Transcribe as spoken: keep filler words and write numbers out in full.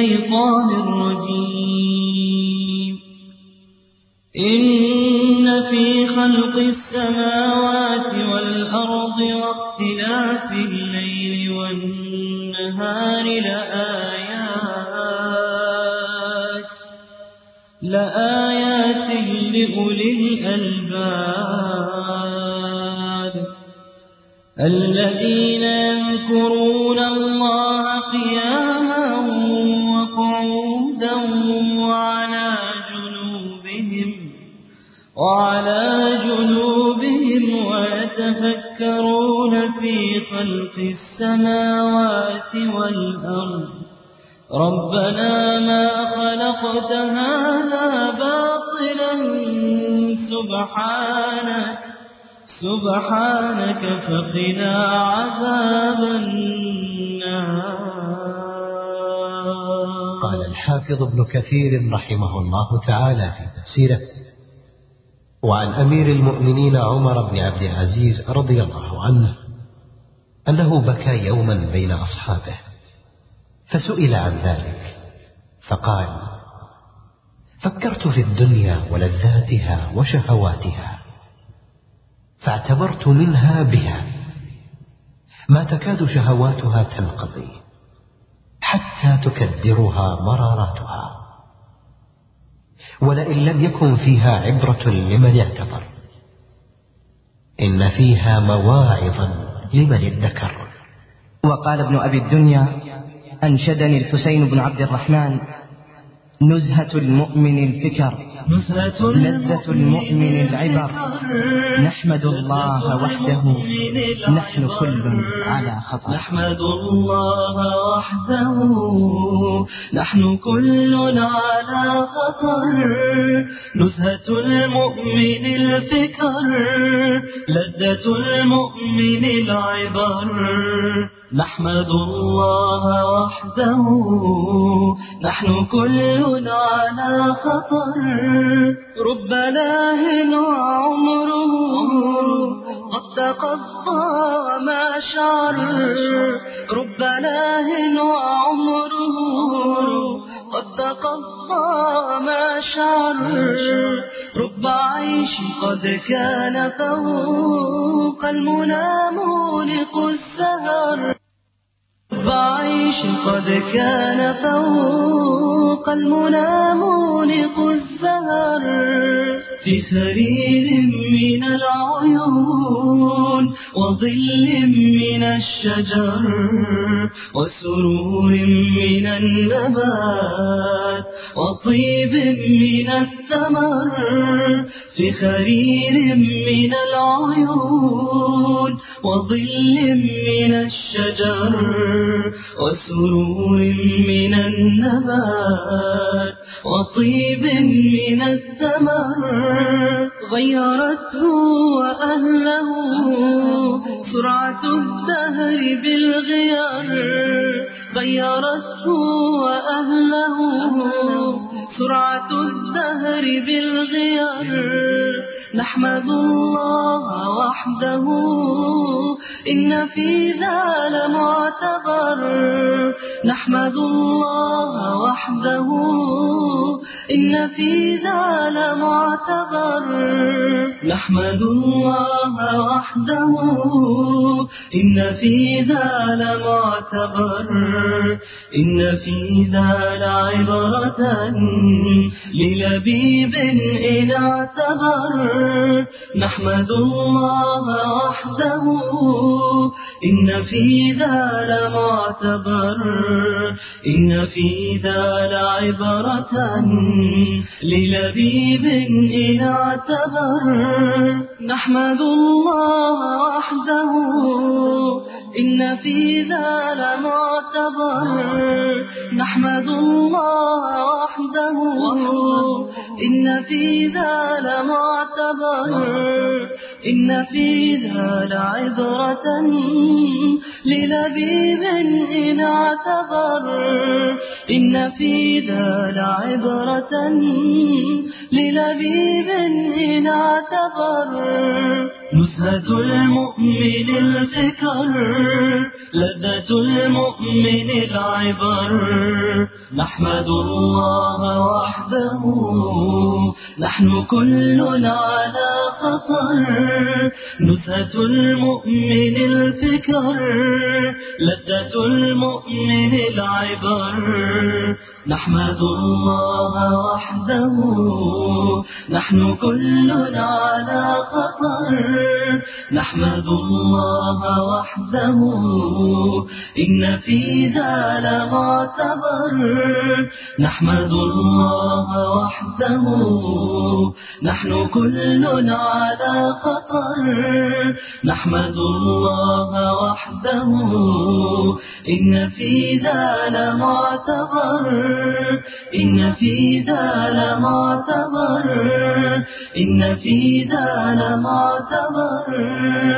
الشيطان الرجيم. إن في خلق السماوات والأرض واختلاف الليل والنهار لآيات لآيات لأولي الألباب الذين يذكرون الله قياما وقعودا وعلى جنوبهم وعلى جنوبهم ويتفكرون في خلق السماوات والأرض ربنا ما خلقت هذا باطلا سبحانك سبحانك فقنا عذاب النار. قال الحافظ ابن كثير رحمه الله تعالى في تفسيره: وعن أمير المؤمنين عمر بن عبد العزيز رضي الله عنه أنه بكى يوما بين أصحابه، فسئل عن ذلك فقال: فكرت في الدنيا ولذاتها وشهواتها، فاعتبرت منها بها ما تكاد شهواتها تنقضي حتى تكدرها مراراتها، ولئن لم يكن فيها عبرة لمن اعتبر إن فيها مواعظا لمن ادكر. وقال ابن أبي الدنيا: أنشدني الحسين بن عبد الرحمن: نزهة المؤمن الفكر، لذة المؤمن العبر، نحمد الله وحده نحن كل على خطر. نحمد الله وحده نحن كل على خطر، نزهة المؤمن الفكر، لذة المؤمن العبر، نحمد الله وحده نحن كل على خطر. رب لاه وعمره قد تقضى وما شعر، رب لاه وعمره قد تقضى وما شعر، رب عيش قد كان فوق المنى مونق السهر، بعيش قد كان فوق المنى مونق الزهر، في سرير من العيون وظل من الشجر وسرور من النبات وطيب من الثمر، في سرير من العيون وظل من الشجر وسرور من النبات وطيب من الثمر، غيرته وأهله سرعة الدهر بالغيار، غيرته وأهله سرعة الدهر بالغيار، نحمد الله وحده إن في ذا لمعتبر، نحمد الله وحده إن في ذا لمعتبر، نحمد الله وحده إن في ذا لمعتبر، إن في ذا لعبرة للبيب إن اعتبر، نحمد الله وحده إن في ذا لمعتبر، إن في ذا لعبرة للبيب إن اعتبر، نحمد الله وحده إن في ذا لمعتبر، نحمد الله وحده إن في ذا لمعتبر، إن في ذا لعبرة للبيب إن اعتبر إن في ذا لعبرة للبيب إن اعتبر نزهة المؤمن الفكر لذة المؤمن العبر نحمد الله وحده نحن كلنا على خطر نزهة المؤمن الفكر لذة المؤمن العبر نحمد الله وحده نحن كلنا على خطر نحمد الله وحده إن في ذا لمعتبر نحمد الله وحده نحن كلنا على خطر نحمد الله وحده إن في ذا لمعتبر إن في ذا لمعتبر إن في ذا لمعتبر